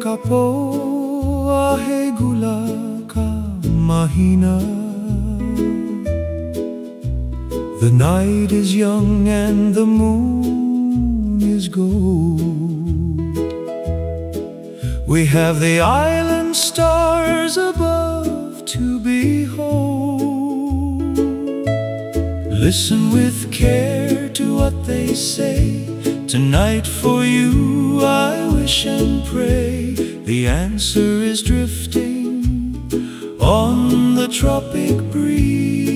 ka po ahe gula ka mahina. The night is young and the moon is gold. We have the island stars above to behold. Listen with care to what they say. Tonight for you I wish and pray. The answer is drifting on the tropic breeze.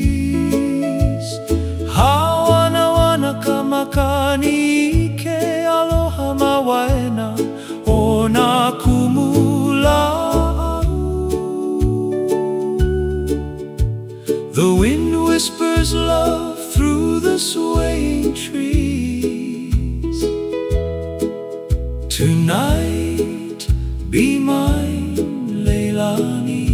Hawana wana kamakani ke aloha mawaena o na kumula. The wind whispers love through the swaying trees. Tonight be mine, Leilani.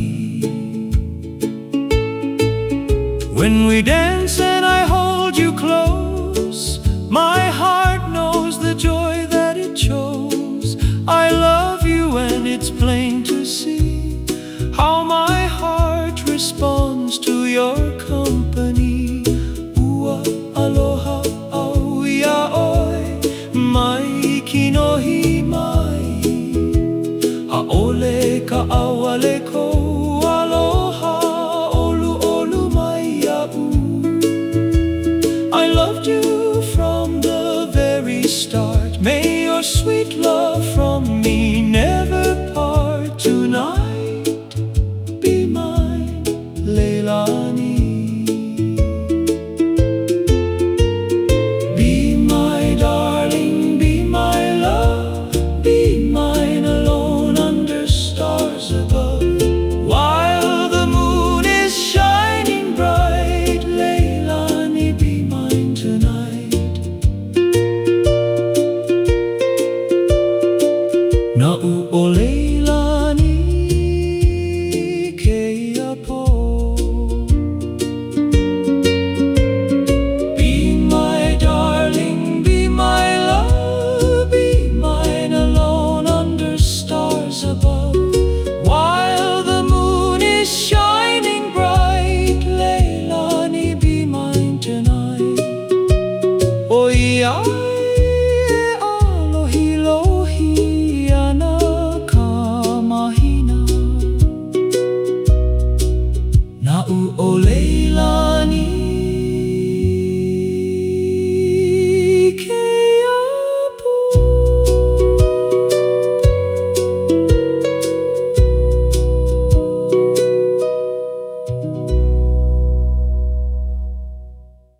When we dance and I hold you close, my heart knows the joy that it shows. I love you and it's plain to see how my heart responds to your company. Ua aloha au ia oi, mai kinohi mai. Aole ka awale ko aloha olu olu mai au. I loved you from the very start. May your sweet love